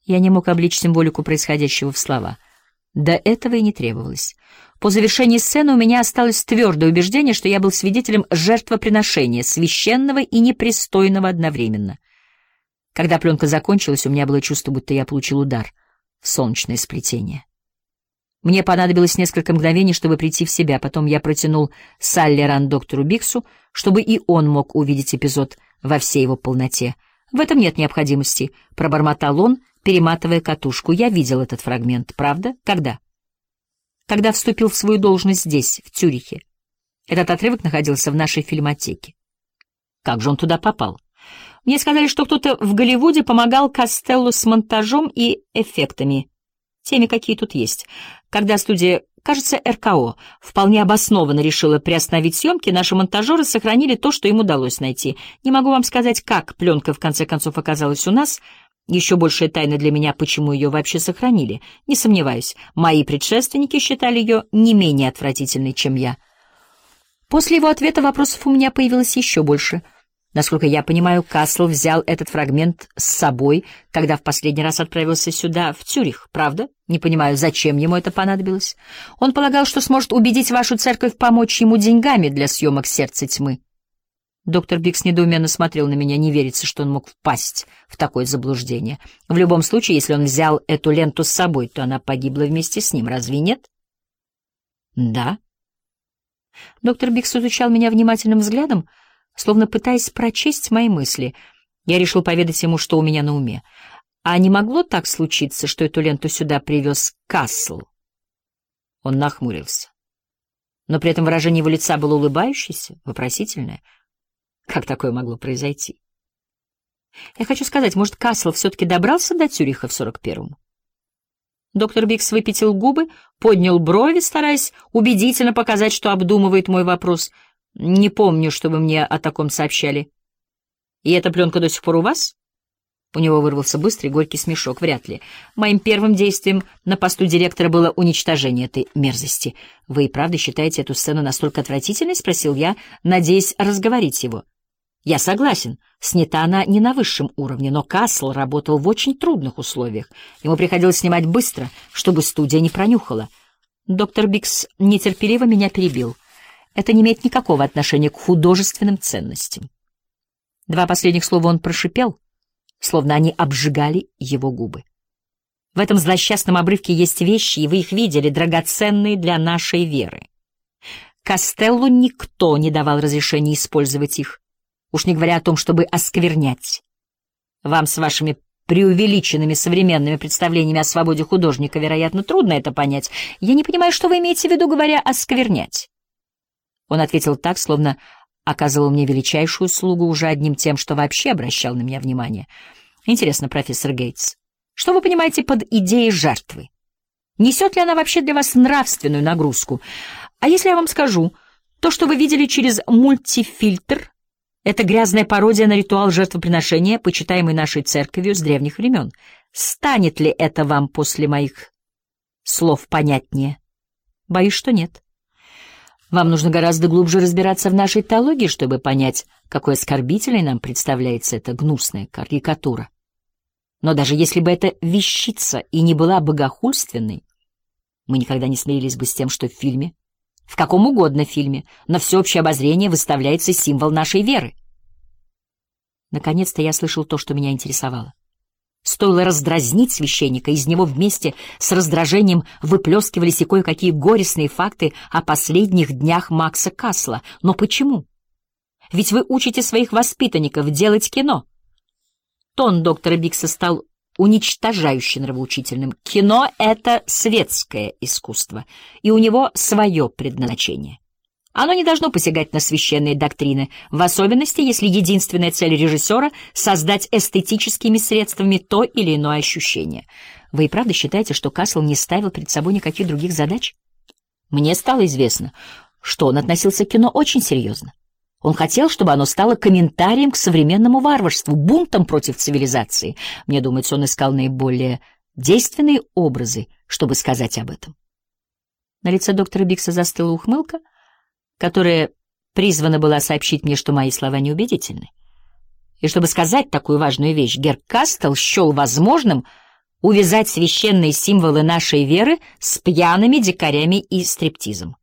Я не мог облечь символику происходящего в слова. До этого и не требовалось. По завершении сцены у меня осталось твердое убеждение, что я был свидетелем жертвоприношения, священного и непристойного одновременно. Когда пленка закончилась, у меня было чувство, будто я получил удар в солнечное сплетение. Мне понадобилось несколько мгновений, чтобы прийти в себя. Потом я протянул Салли Ран доктору Биксу, чтобы и он мог увидеть эпизод во всей его полноте. «В этом нет необходимости», — пробормотал он, перематывая катушку. «Я видел этот фрагмент, правда? Когда?» «Когда вступил в свою должность здесь, в Цюрихе. Этот отрывок находился в нашей фильмотеке». «Как же он туда попал?» «Мне сказали, что кто-то в Голливуде помогал Костеллу с монтажом и эффектами, теми, какие тут есть. Когда студия, кажется, РКО, вполне обоснованно решила приостановить съемки, наши монтажеры сохранили то, что им удалось найти. Не могу вам сказать, как пленка в конце концов оказалась у нас. Еще большая тайна для меня, почему ее вообще сохранили. Не сомневаюсь, мои предшественники считали ее не менее отвратительной, чем я». После его ответа вопросов у меня появилось еще больше. Насколько я понимаю, Кассел взял этот фрагмент с собой, когда в последний раз отправился сюда, в Цюрих, правда? Не понимаю, зачем ему это понадобилось. Он полагал, что сможет убедить вашу церковь помочь ему деньгами для съемок «Сердца тьмы». Доктор Бикс недоуменно смотрел на меня, не верится, что он мог впасть в такое заблуждение. В любом случае, если он взял эту ленту с собой, то она погибла вместе с ним, разве нет? Да. Доктор Бикс изучал меня внимательным взглядом, словно пытаясь прочесть мои мысли. Я решил поведать ему, что у меня на уме. А не могло так случиться, что эту ленту сюда привез Кассел? Он нахмурился. Но при этом выражение его лица было улыбающееся, вопросительное. Как такое могло произойти? Я хочу сказать, может, Кассел все-таки добрался до Цюриха в 41-м? Доктор Бикс выпятил губы, поднял брови, стараясь убедительно показать, что обдумывает мой вопрос. «Не помню, чтобы мне о таком сообщали. И эта пленка до сих пор у вас?» У него вырвался быстрый горький смешок. «Вряд ли. Моим первым действием на посту директора было уничтожение этой мерзости. Вы и правда считаете эту сцену настолько отвратительной?» — спросил я, надеясь разговорить его. «Я согласен. Снята она не на высшем уровне, но Кассел работал в очень трудных условиях. Ему приходилось снимать быстро, чтобы студия не пронюхала». Доктор Бикс нетерпеливо меня перебил. «Это не имеет никакого отношения к художественным ценностям». Два последних слова он прошипел, словно они обжигали его губы. «В этом злосчастном обрывке есть вещи, и вы их видели, драгоценные для нашей веры. Костеллу никто не давал разрешения использовать их, уж не говоря о том, чтобы осквернять. Вам с вашими преувеличенными современными представлениями о свободе художника, вероятно, трудно это понять. Я не понимаю, что вы имеете в виду, говоря «осквернять». Он ответил так, словно оказывал мне величайшую услугу уже одним тем, что вообще обращал на меня внимание. «Интересно, профессор Гейтс, что вы понимаете под идеей жертвы? Несет ли она вообще для вас нравственную нагрузку? А если я вам скажу, то, что вы видели через мультифильтр, это грязная пародия на ритуал жертвоприношения, почитаемый нашей церковью с древних времен. Станет ли это вам после моих слов понятнее? Боюсь, что нет. Вам нужно гораздо глубже разбираться в нашей теологии, чтобы понять, какой оскорбительной нам представляется эта гнусная карикатура. Но даже если бы эта вещица и не была богохульственной, мы никогда не смирились бы с тем, что в фильме, в каком угодно фильме, на всеобщее обозрение выставляется символ нашей веры. Наконец-то я слышал то, что меня интересовало. Стоило раздразнить священника, из него вместе с раздражением выплескивались и кое-какие горестные факты о последних днях Макса Кассела. Но почему? Ведь вы учите своих воспитанников делать кино. Тон доктора Бикса стал уничтожающе нравоучительным. Кино — это светское искусство, и у него свое предназначение. Оно не должно посягать на священные доктрины, в особенности, если единственная цель режиссера — создать эстетическими средствами то или иное ощущение. Вы и правда считаете, что Кассел не ставил перед собой никаких других задач? Мне стало известно, что он относился к кино очень серьезно. Он хотел, чтобы оно стало комментарием к современному варварству, бунтом против цивилизации. Мне думается, он искал наиболее действенные образы, чтобы сказать об этом. На лице доктора Бикса застыла ухмылка, которая призвана была сообщить мне, что мои слова неубедительны. И чтобы сказать такую важную вещь, герр Кастел счел возможным увязать священные символы нашей веры с пьяными дикарями и стриптизом.